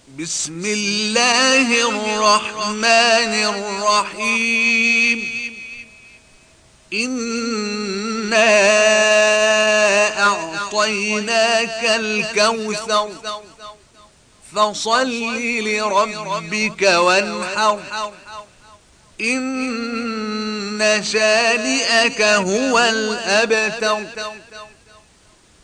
بسم الله الرحمن الرحيم إنا أعطيناك الكوثر فصل لربك وانحر إن شانئك هو الأبتر